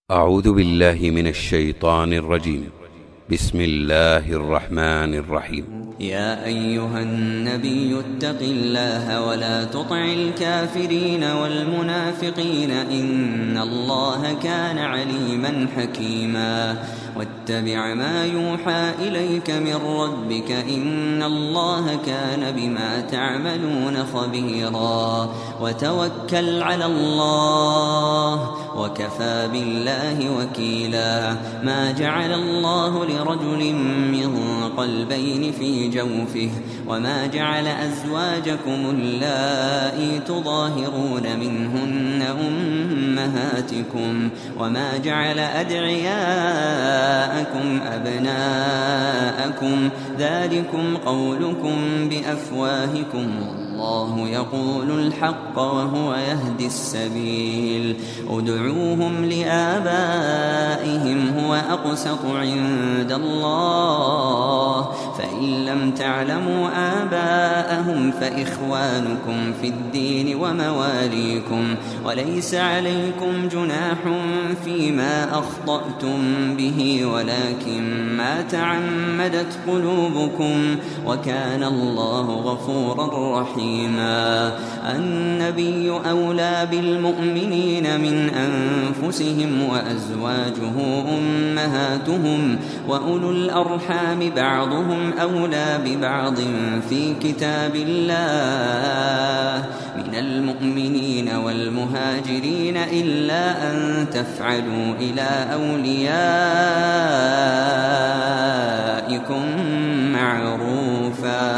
أعوذ بالله من الشيطان الرجيم. بسم الله الرحمن الرحيم. يا أيها النبي اتق الله ولا تطع الكافرين والمنافقين إن الله كان عليما حكيما واتبع ما يوحى إليك من ربك إن الله كان بما تعملون خبيرا وتوكل على الله وكفى بالله وكيلا ما جعل الله لرجل من قلبين في جوفه وما جعل أزواجكم اللائي تظاهرون منهن أمهاتكم وما جعل أدعياءكم أبناءكم ذلكم قولكم بأفواهكم والله يقول الحق وهو يهدي السبيل ادعوهم لآبائهم هو أقسط عند الله فإن لم تعلموا آباءهم فإخوانكم في الدين ومواليكم وليس عليكم جناح فيما أخطأتم به ولكن ما تعمدت قلوبكم وكان الله غفورا رحيما النبي أولى بالمؤمنين من أنفسهم وأزواجه أمهاتهم وأولو الأرحام بعضهم أولى ببعض في كتاب الله من المؤمنين والمهاجرين إلا أن تفعلوا إلى أوليائكم معروفا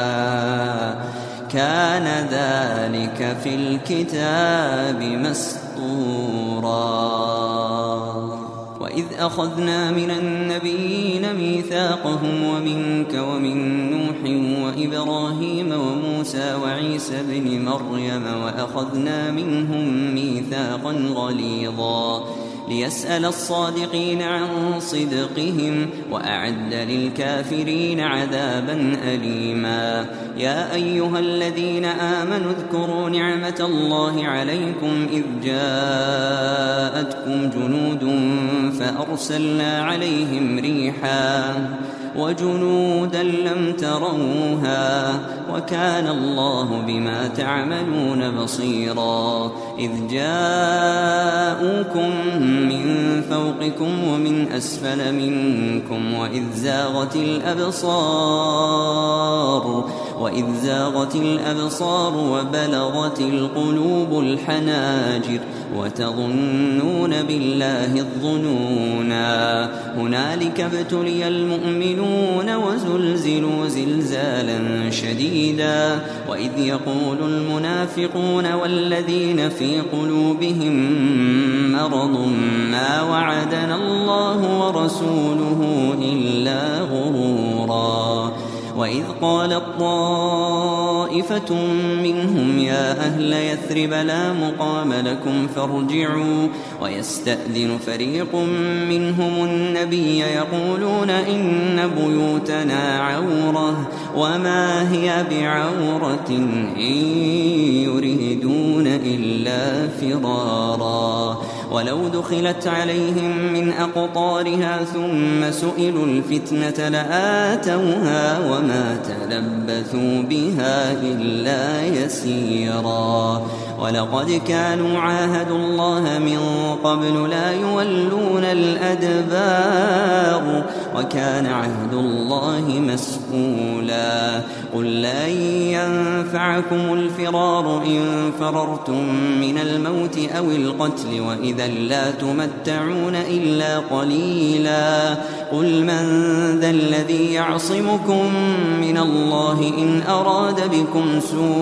كان ذلك في الكتاب مسطورا وإذ أخذنا من النبيين ميثاقهم ومنك ومن نوح وإبراهيم وموسى وعيسى بن مريم وأخذنا منهم ميثاقا غليظا ليسأل الصادقين عن صدقهم وأعد للكافرين عذابا أليما يا أيها الذين آمنوا اذكروا نعمة الله عليكم إذ جاءتكم جنود فأرسلنا عليهم ريحا وجنودا لم تروها وكان الله بما تعملون بصيرا إذ جاءوكم من فوقكم ومن أسفل منكم وإذ زاغت الأبصار وبلغت القلوب الحناجر وتظنون بالله الظنونا هنالك ابتلي المؤمنون وزلزلوا زلزالا شديدا وإذ يقول المنافقون والذين في قلوبهم مرض ما وعدنا الله ورسوله إلا غرورا وإذ قالت طائفة منهم يا أهل يثرب لا مقام لكم فارجعوا ويستأذن فريق منهم النبي يقولون إن بيوتنا عورة وما هي بعورة إن يريدون إلا فرارا ولو دخلت عليهم من أقطارها ثم سئلوا الفتنة لآتوها وما تلبثوا بها إلا يسيرا ولقد كانوا عاهدوا الله من قبل لا يولون الأدبار وكان عهد الله مسؤولا قل لن ينفعكم الفرار إن فررتم من الموت أو القتل وإذا لا تمتعون إلا قليلا قل من ذا الذي يعصمكم من الله إن أراد بكم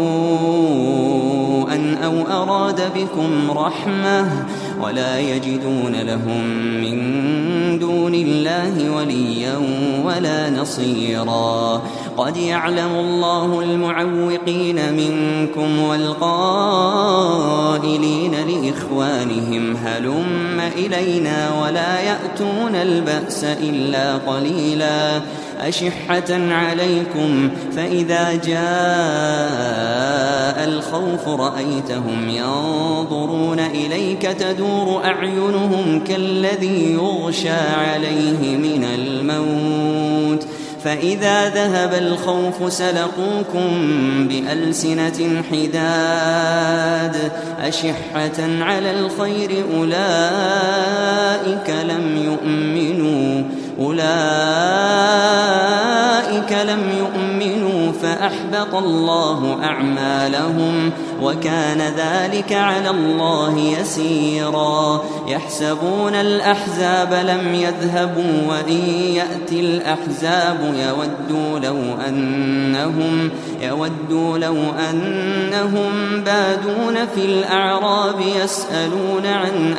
سوءا أو أراد بكم رحمة ولا يجدون لهم من دون الله وليا ولا نصيرا قد يعلم الله المعوقين منكم والقائلين لإخوانهم هلم إلينا ولا يأتون البأس إلا قليلا أشحة عليكم فإذا جاء الخوف رأيتهم ينظرون إليك تدور أعينهم كالذي يغشى عليه من الموت فإذا ذهب الخوف سلقوكم بألسنة حداد أشحة على الخير أولئك لم يؤمنوا فأحبط الله أعمالهم وكان ذلك على الله يسيرا يحسبون الأحزاب لم يذهبوا وإن يأتي الأحزاب يودوا لو أنهم بادون في الأعراب يسألون عن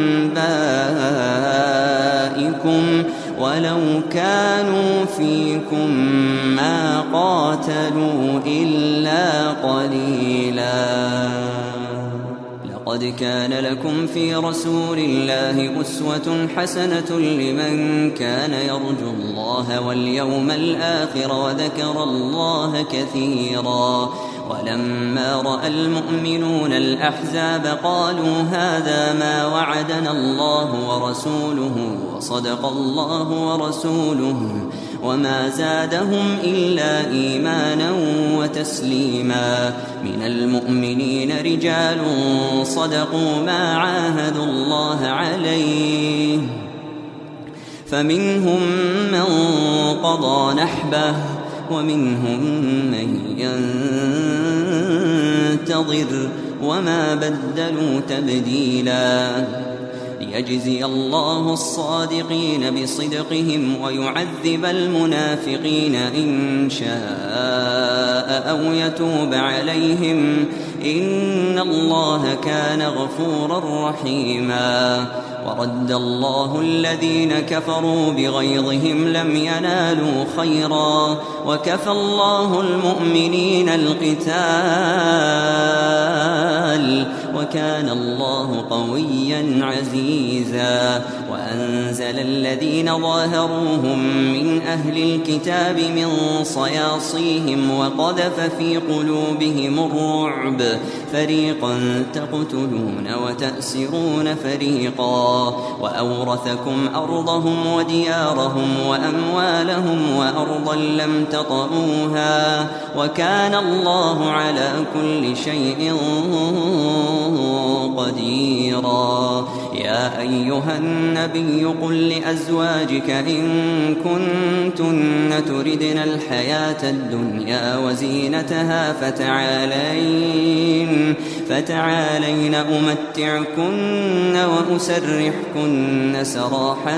أنبائكم ولو كانوا فيكم ما قاتلوا إلا قليلا لقد كان لكم في رسول الله أسوة حسنة لمن كان يرجو الله واليوم الآخر وذكر الله كثيرا ولما رأى المؤمنون الأحزاب قالوا هذا ما وعدنا الله ورسوله وصدق الله ورسوله وما زادهم إلا إيمانا وتسليما من المؤمنين رجال صدقوا ما عاهدوا الله عليه فمنهم من قضى نحبه ومنهم من ينتظر وما بدلوا تبديلا ليجزي الله الصادقين بصدقهم ويعذب المنافقين إن شاء أو يتوب عليهم إن الله كان غفورا رحيما ورد الله الذين كفروا بغيظهم لم ينالوا خيرا وكفى الله المؤمنين القتال وكان الله قويا عزيزا وأنزل الذين ظاهروهم من أهل الكتاب من صياصيهم وقذف في قلوبهم الرعب فريقا تقتلون وتأسرون فريقا وأورثكم أرضهم وديارهم وأموالهم وأرضا لم تطئوها وكان الله على كل شيء قديرا يا أيها النبي قل لأزواجك إن كنتن تردن الحياة الدنيا وزينتها فتعالين أمتعكن وأسرحكن سراحا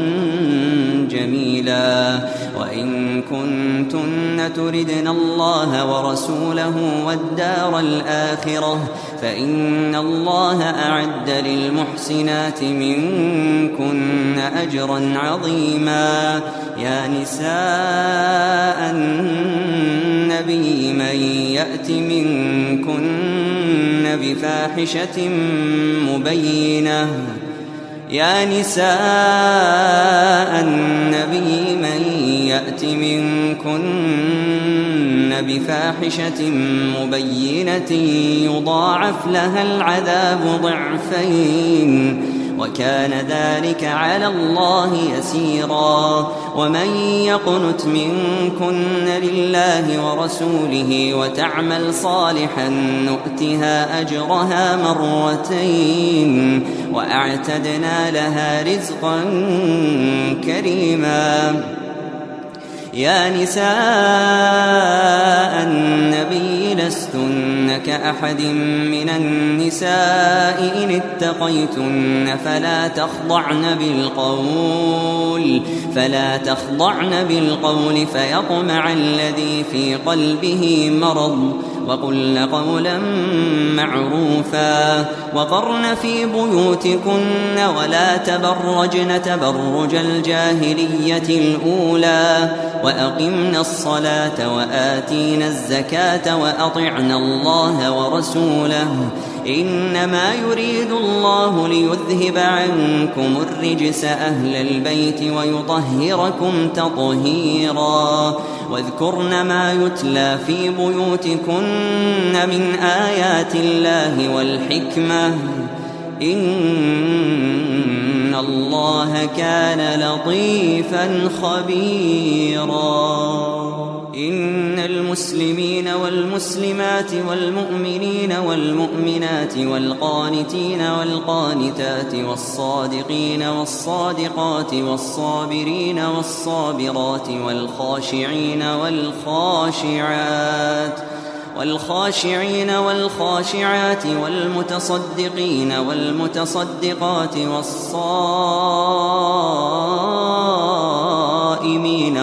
جميلا وإن كنتن تردن الله ورسوله والدار الآخرة فإن الله أعد للمحسنات منكن أجرا عظيما يا نساء النبي من يأت منكن بفاحشة مبينة يا نساء النبي من يأت منكن بفاحشة مبينة يضاعف لها العذاب ضعفين وكان ذلك على الله يسيرا ومن يقنت منكن لله ورسوله وتعمل صالحا نؤتها أجرها مرتين وأعتدنا لها رزقا كريما يا نساء النبي لستن كأحد من النساء إن اتقيتن فلا تخضعن بالقول فيطمع الذي في قلبه مرض وقلن قولا معروفا وقرن في بيوتكن ولا تبرجن تبرج الجاهلية الأولى وأقمنا الصلاة وآتينا الزكاة وأطعنا الله ورسوله إنما يريد الله ليذهب عنكم الرجس أهل البيت ويطهركم تطهيرا واذكرن ما يتلى في بيوتكن من آيات الله والحكمة إن الله كان لطيفا خبيرا إن المسلمين والمسلمات والمؤمنين والمؤمنات والقانتين والقانتات والصادقين والصادقات والصابرين والصابرات والخاشعين والخاشعات والمتصدقين والمتصدقات والصائمين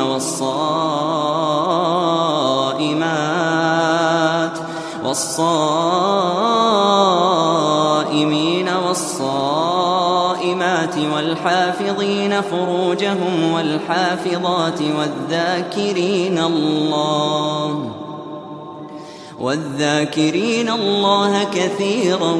والصائمات والحافظين فروجهم والحافظات والذاكرين الله كثيرا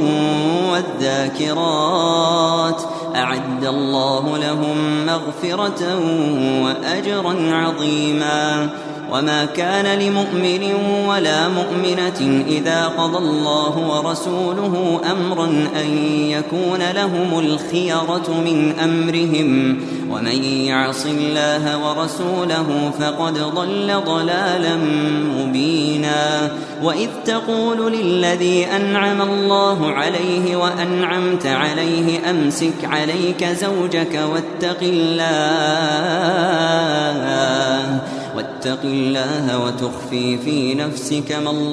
والذاكرات أعد الله لهم مغفرة وأجرا عظيما وما كان لمؤمن ولا مؤمنة إذا قضى الله ورسوله أمرا أن يكون لهم الخيرة من أمرهم ومن يعص الله ورسوله فقد ضل ضلالا مبينا وإذ تقول للذي أنعم الله عليه وأنعمت عليه أمسك عليك زوجك واتق الله وتخفي في نفسك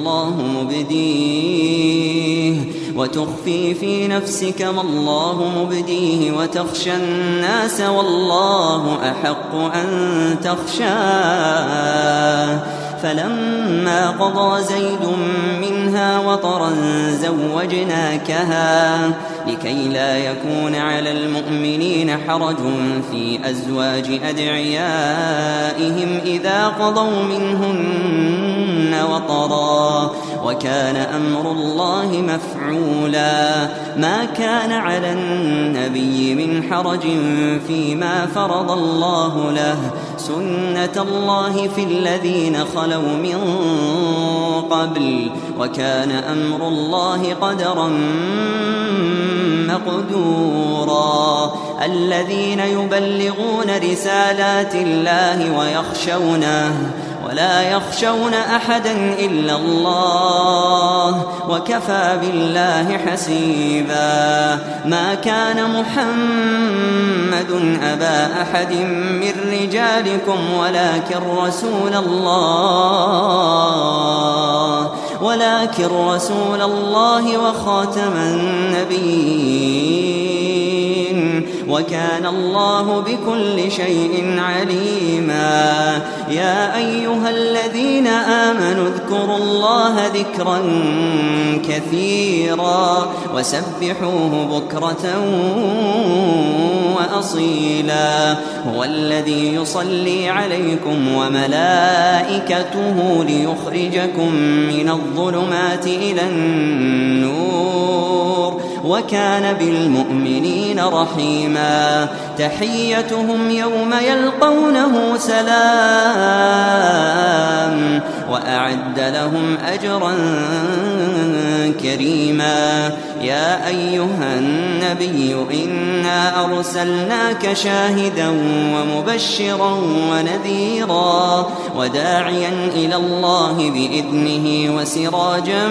ما الله مبديه وتخشى الناس والله أحق أن تخشاه فلما قضى زيد منها وطرا زوجناكها لكي لا يكون على المؤمنين حرج في أزواج أدعيائهم إذا قضوا منهن وطرا وكان أمر الله مفعولا ما كان على النبي من حرج فيما فرض الله له سنة الله في الذين خلوا من قبل وكان أمر الله قدرا مقدورا الذين يبلغون رسالات الله ويخشونه ولا يخشون أحدا إلا الله وكفى بالله حسيبا ما كان محمد أبا أحد من رجالكم ولكن رسول الله وخاتم النبيين وكان الله بكل شيء عليما يا أيها الذين آمنوا اذكروا الله ذكرا كثيرا وسبحوه بكرة وأصيلا هو الذي يصلي عليكم وملائكته ليخرجكم من الظلمات إلى النور وكان بالمؤمنين رحيما تحيتهم يوم يلقونه سلام وأعد لهم أجرا كريما يا أيها النبي إنا أرسلناك شاهدا ومبشرا ونذيرا وداعيا إلى الله بإذنه وسراجا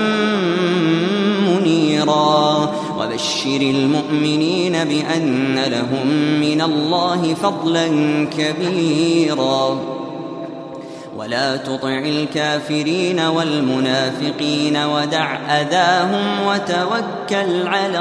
منيرا وبشر المؤمنين بأن لهم من الله فضلا كبيرا ولا تطع الكافرين والمنافقين ودع أذاهم وتوكل على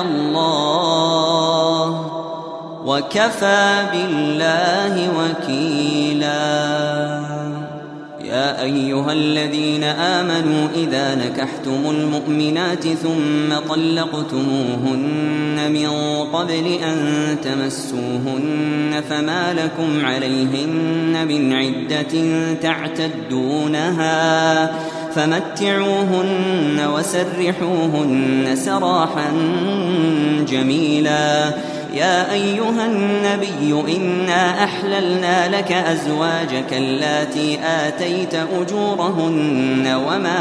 الله وكفى بالله وكيلا يا أيها الذين آمنوا إذا نكحتم المؤمنات ثم طلقتموهن من قبل أن تمسوهن فما لكم عليهن من عدة تعتدونها فمتعوهن وسرحوهن سراحا جميلا. يا أيها النبي إنا أحللنا لك أزواجك اللاتي آتيت أجورهن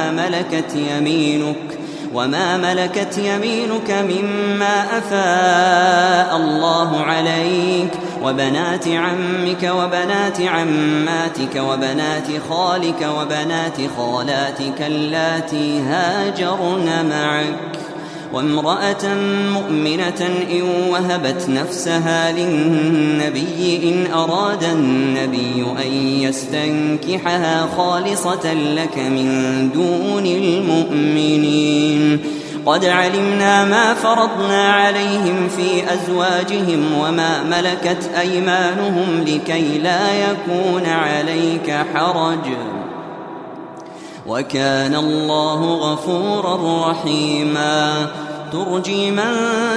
وما ملكت يمينك مما أفاء الله عليك، وبنات عمك وبنات عماتك وبنات خالك وبنات خالاتك اللاتي هاجرن معك، وامرأة مؤمنة إن وهبت نفسها للنبي إن أراد النبي أن يستنكحها خالصة لك من دون المؤمنين. قد علمنا ما فرضنا عليهم في أزواجهم وما ملكت أيمانهم لكي لا يكون عليك حرج، وكان الله غفورا رحيما. ترجي من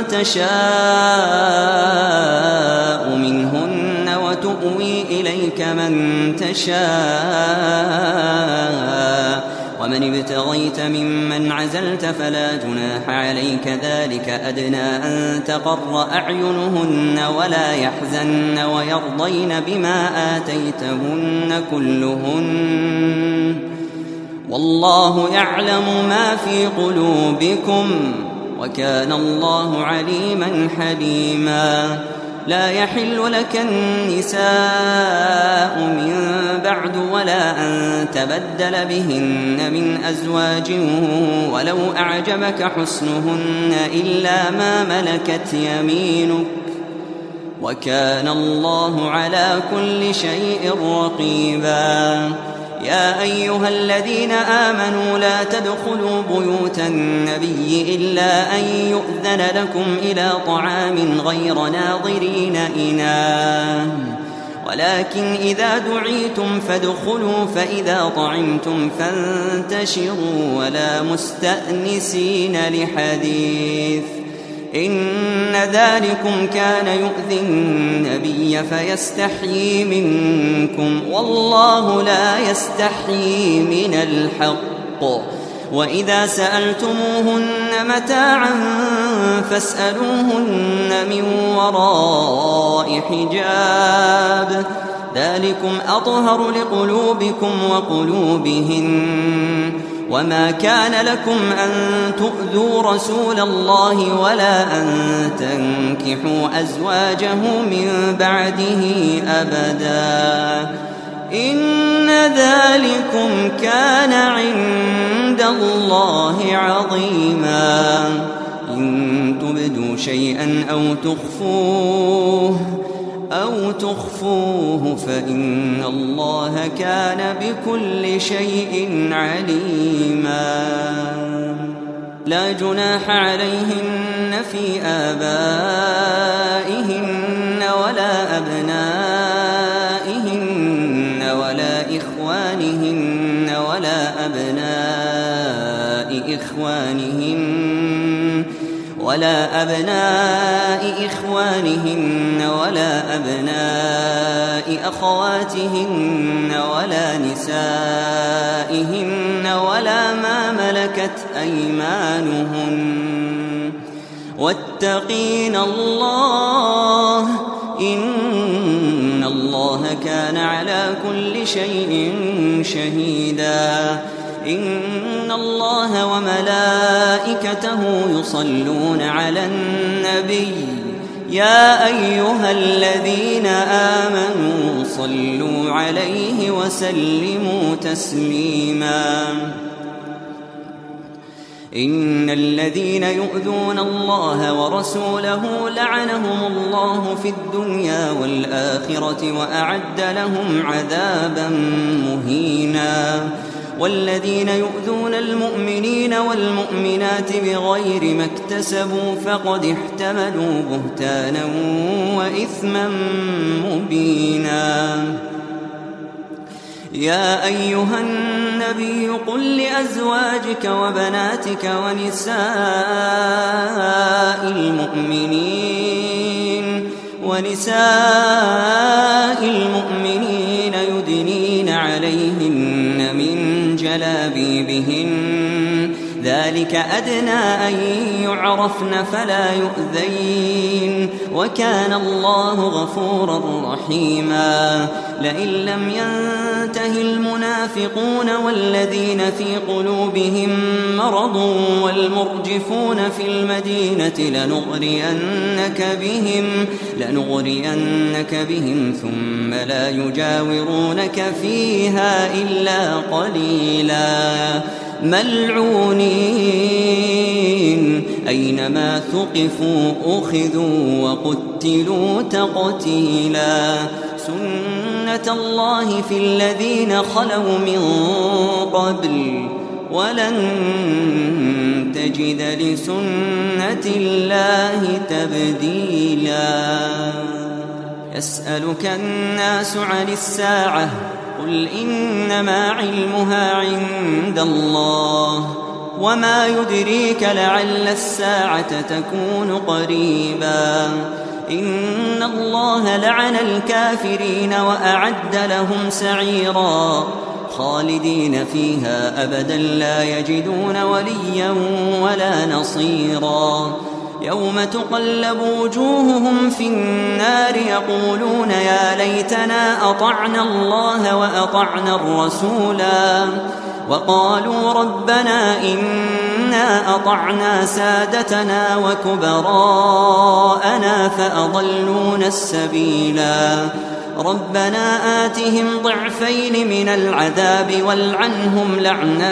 تشاء منهن وتؤوي إليك من تشاء، ومن ابتغيت ممن عزلت فلا جناح عليك، ذلك أدنى أن تقر أعينهن ولا يحزن ويرضين بما آتيتهن كلهن، والله يعلم ما في قلوبكم، وكان الله عليما حليما. لا يحل لك النساء من بعد ولا أن تبدل بهن من أزواج ولو أعجبك حسنهن إلا ما ملكت يمينك، وكان الله على كل شيء رقيبا. يا أيها الذين آمنوا لا تدخلوا بيوت النبي إلا أن يؤذن لكم إلى طعام غير ناظرين إناه، ولكن إذا دعيتم فادخلوا، فإذا طعمتم فانتشروا ولا مستأنسين لحديث، إن ذلكم كان يؤذي النبي فيستحيي منكم، والله لا يستحيي من الحق. وإذا سألتموهن متاعا فاسألوهن من وراء حجاب، ذلكم أطهر لقلوبكم وقلوبهن. وما كان لكم أن تؤذوا رسول الله ولا أن تنكحوا أزواجه من بعده أبدا، إن ذلكم كان عند الله عظيما. إن تبدوا شيئا أو تخفوه فإن الله كان بكل شيء عليما. لا جناح عليهن في آبائهن ولا أبنائهن ولا إخوانهن ولا أبناء إخوانهن ولا أبناء أخواتهن ولا نسائهن ولا ما ملكت أيمانهن، واتقين الله إن الله كان على كل شيء شهيدا. إن الله وملائكته يصلون على النبي يا أيها الذين آمنوا صلوا عليه وسلموا تسليما. إن الذين يؤذون الله ورسوله لعنهم الله في الدنيا والآخرة وأعد لهم عذابا مهينا. والذين يؤذون المؤمنين والمؤمنات بغير ما اكتسبوا فقد احتملوا بهتانا وإثما مبينا. يا أيها النبي قل لأزواجك وبناتك ونساء المؤمنين يدنين عليهن من جلابيبهن ذلك أدنى أن يعرفن فلا يؤذين وكان الله غفورا رحيما لئن لم ينته المنافقون والذين في قلوبهم مرض والمرجفون في المدينة لنغرينك بهم ثم لا يجاورونك فيها إلا قليلا ملعونين أينما ثقفوا أخذوا وقتلوا تقتيلا سنة الله في الذين خلوا من قبل ولن تجد لسنة الله تبديلا يسألك الناس عن الساعة قل إنما علمها عند الله وما يدريك لعل الساعة تكون قريبا إن الله لعن الكافرين وأعد لهم سعيرا خالدين فيها أبدا لا يجدون وليا ولا نصيرا يوم تقلب وجوههم في النار يقولون يا ليتنا أطعنا الله وأطعنا الرسولا وقالوا ربنا إنا أطعنا سادتنا وكبراءنا فأضلونا السبيلا ربنا آتهم ضعفين من العذاب والعنهم لعنا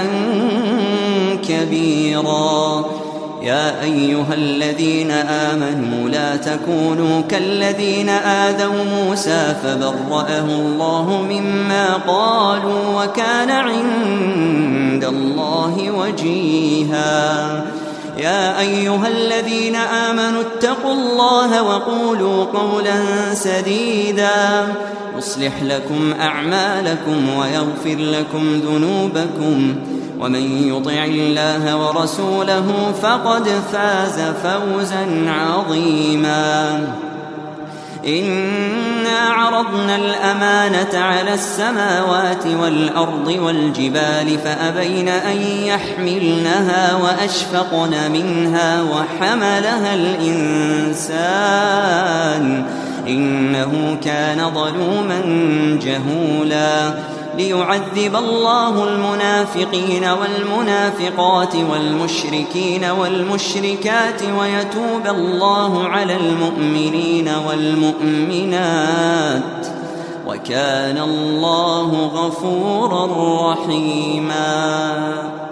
كبيرا يا أيها الذين آمنوا لا تكونوا كالذين آذوا موسى فبرأه الله مما قالوا وكان عند الله وجيها يا أيها الذين آمنوا اتقوا الله وقولوا قولا سديدا يصلح لكم أعمالكم ويغفر لكم ذنوبكم ومن يطع الله ورسوله فقد فاز فوزا عظيما إنا عرضنا الأمانة على السماوات والأرض والجبال فأبين أن يحملنها وأشفقن منها وحملها الإنسان إنه كان ظلوما جهولا ليعذب الله المنافقين والمنافقات والمشركين والمشركات ويتوب الله على المؤمنين والمؤمنات وكان الله غفورا رحيما